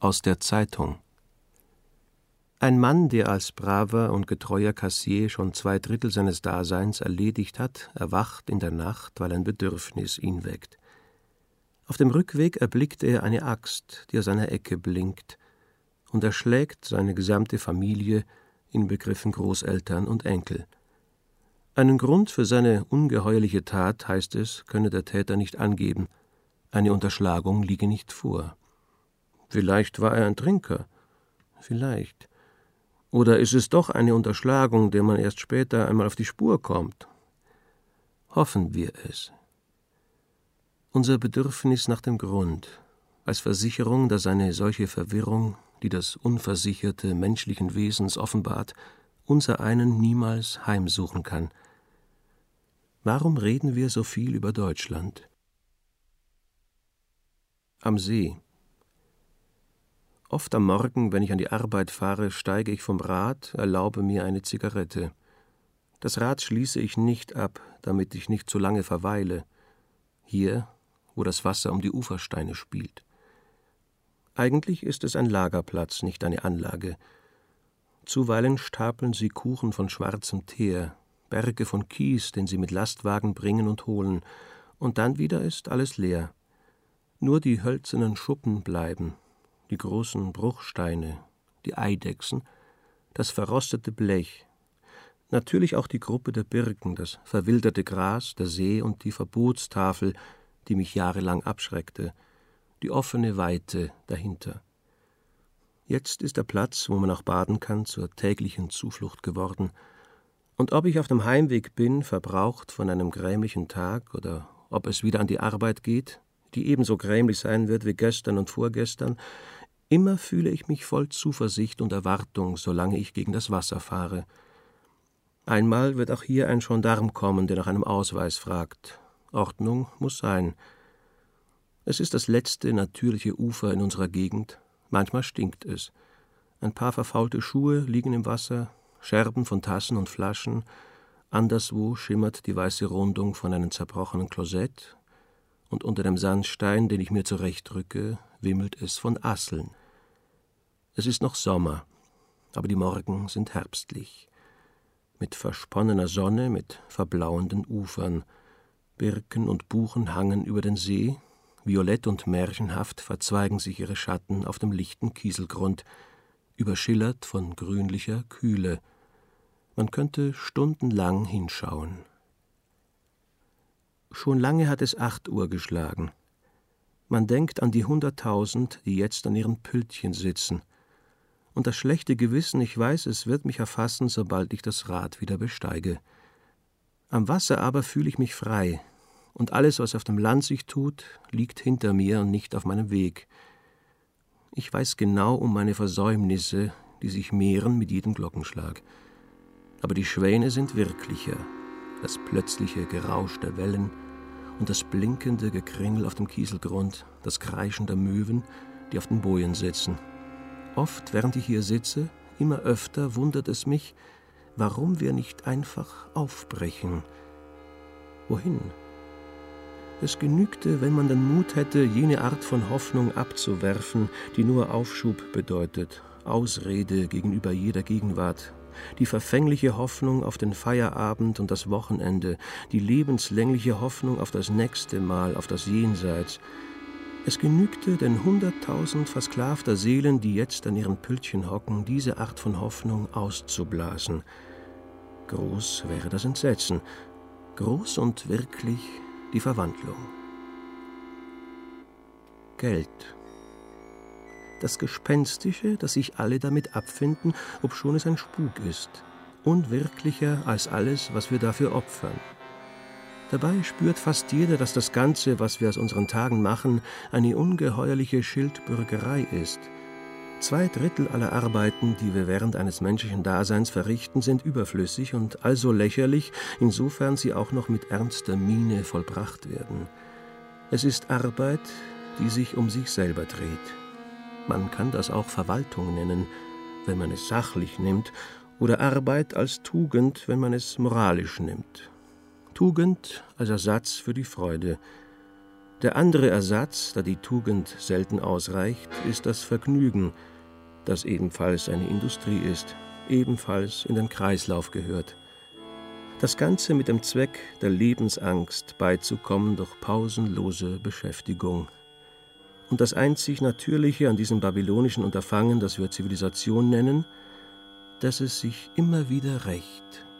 Aus der Zeitung. Ein Mann, der als braver und getreuer Kassier schon 2/3 seines Daseins erledigt hat, erwacht in der Nacht, weil ein Bedürfnis ihn weckt. Auf dem Rückweg erblickt er eine Axt, die aus einer Ecke blinkt, und erschlägt seine gesamte Familie, inbegriffen Großeltern und Enkel. Einen Grund für seine ungeheuerliche Tat, heißt es, könne der Täter nicht angeben. Eine Unterschlagung liege nicht vor. Vielleicht war er ein Trinker. Vielleicht. Oder ist es doch eine Unterschlagung, der man erst später einmal auf die Spur kommt? Hoffen wir es. Unser Bedürfnis nach dem Grund, als Versicherung, dass eine solche Verwirrung, die das Unversicherte menschlichen Wesens offenbart, unsereinen niemals heimsuchen kann. Warum reden wir so viel über Deutschland? Am See. Oft am Morgen, wenn ich an die Arbeit fahre, steige ich vom Rad, erlaube mir eine Zigarette. Das Rad schließe ich nicht ab, damit ich nicht zu lange verweile. Hier, wo das Wasser um die Ufersteine spielt. Eigentlich ist es ein Lagerplatz, nicht eine Anlage. Zuweilen stapeln sie Kuchen von schwarzem Teer, Berge von Kies, den sie mit Lastwagen bringen und holen, und dann wieder ist alles leer. Nur die hölzernen Schuppen bleiben, die großen Bruchsteine, die Eidechsen, das verrostete Blech, natürlich auch die Gruppe der Birken, das verwilderte Gras, der See und die Verbotstafel, die mich jahrelang abschreckte, die offene Weite dahinter. Jetzt ist der Platz, wo man auch baden kann, zur täglichen Zuflucht geworden. Und ob ich auf dem Heimweg bin, verbraucht von einem grämlichen Tag, oder ob es wieder an die Arbeit geht, die ebenso grämlich sein wird wie gestern und vorgestern, immer fühle ich mich voll Zuversicht und Erwartung, solange ich gegen das Wasser fahre. Einmal wird auch hier ein Gendarm kommen, der nach einem Ausweis fragt. Ordnung muss sein. Es ist das letzte natürliche Ufer in unserer Gegend. Manchmal stinkt es. Ein paar verfaulte Schuhe liegen im Wasser, Scherben von Tassen und Flaschen. Anderswo schimmert die weiße Rundung von einem zerbrochenen Klosett. Und unter dem Sandstein, den ich mir zurechtrücke, wimmelt es von Asseln. Es ist noch Sommer, aber die Morgen sind herbstlich. Mit versponnener Sonne, mit verblauenden Ufern. Birken und Buchen hangen über den See, violett und märchenhaft verzweigen sich ihre Schatten auf dem lichten Kieselgrund, überschillert von grünlicher Kühle. Man könnte stundenlang hinschauen. Schon lange hat es 8 Uhr geschlagen. Man denkt an die 100.000, die jetzt an ihren Pültchen sitzen. Und das schlechte Gewissen, ich weiß, es wird mich erfassen, sobald ich das Rad wieder besteige. Am Wasser aber fühle ich mich frei, und alles, was auf dem Land sich tut, liegt hinter mir und nicht auf meinem Weg. Ich weiß genau um meine Versäumnisse, die sich mehren mit jedem Glockenschlag. Aber die Schwäne sind wirklicher, das plötzliche Gerausch der Wellen und das blinkende Gekringel auf dem Kieselgrund, das Kreischen der Möwen, die auf den Bojen sitzen. Oft, während ich hier sitze, immer öfter wundert es mich, warum wir nicht einfach aufbrechen. Wohin? Es genügte, wenn man den Mut hätte, jene Art von Hoffnung abzuwerfen, die nur Aufschub bedeutet, Ausrede gegenüber jeder Gegenwart, die verfängliche Hoffnung auf den Feierabend und das Wochenende, die lebenslängliche Hoffnung auf das nächste Mal, auf das Jenseits. Es genügte, den 100.000 versklavter Seelen, die jetzt an ihren Pültchen hocken, diese Art von Hoffnung auszublasen. Groß wäre das Entsetzen, groß und wirklich die Verwandlung. Geld. Das Gespenstische, das sich alle damit abfinden, obschon es ein Spuk ist, unwirklicher als alles, was wir dafür opfern. Dabei spürt fast jeder, dass das Ganze, was wir aus unseren Tagen machen, eine ungeheuerliche Schildbürgerei ist. 2/3 aller Arbeiten, die wir während eines menschlichen Daseins verrichten, sind überflüssig und also lächerlich, insofern sie auch noch mit ernster Miene vollbracht werden. Es ist Arbeit, die sich um sich selber dreht. Man kann das auch Verwaltung nennen, wenn man es sachlich nimmt, oder Arbeit als Tugend, wenn man es moralisch nimmt. Tugend als Ersatz für die Freude. Der andere Ersatz, da die Tugend selten ausreicht, ist das Vergnügen, das ebenfalls eine Industrie ist, ebenfalls in den Kreislauf gehört. Das Ganze mit dem Zweck, der Lebensangst beizukommen durch pausenlose Beschäftigung. Und das einzig Natürliche an diesem babylonischen Unterfangen, das wir Zivilisation nennen, dass es sich immer wieder rächt.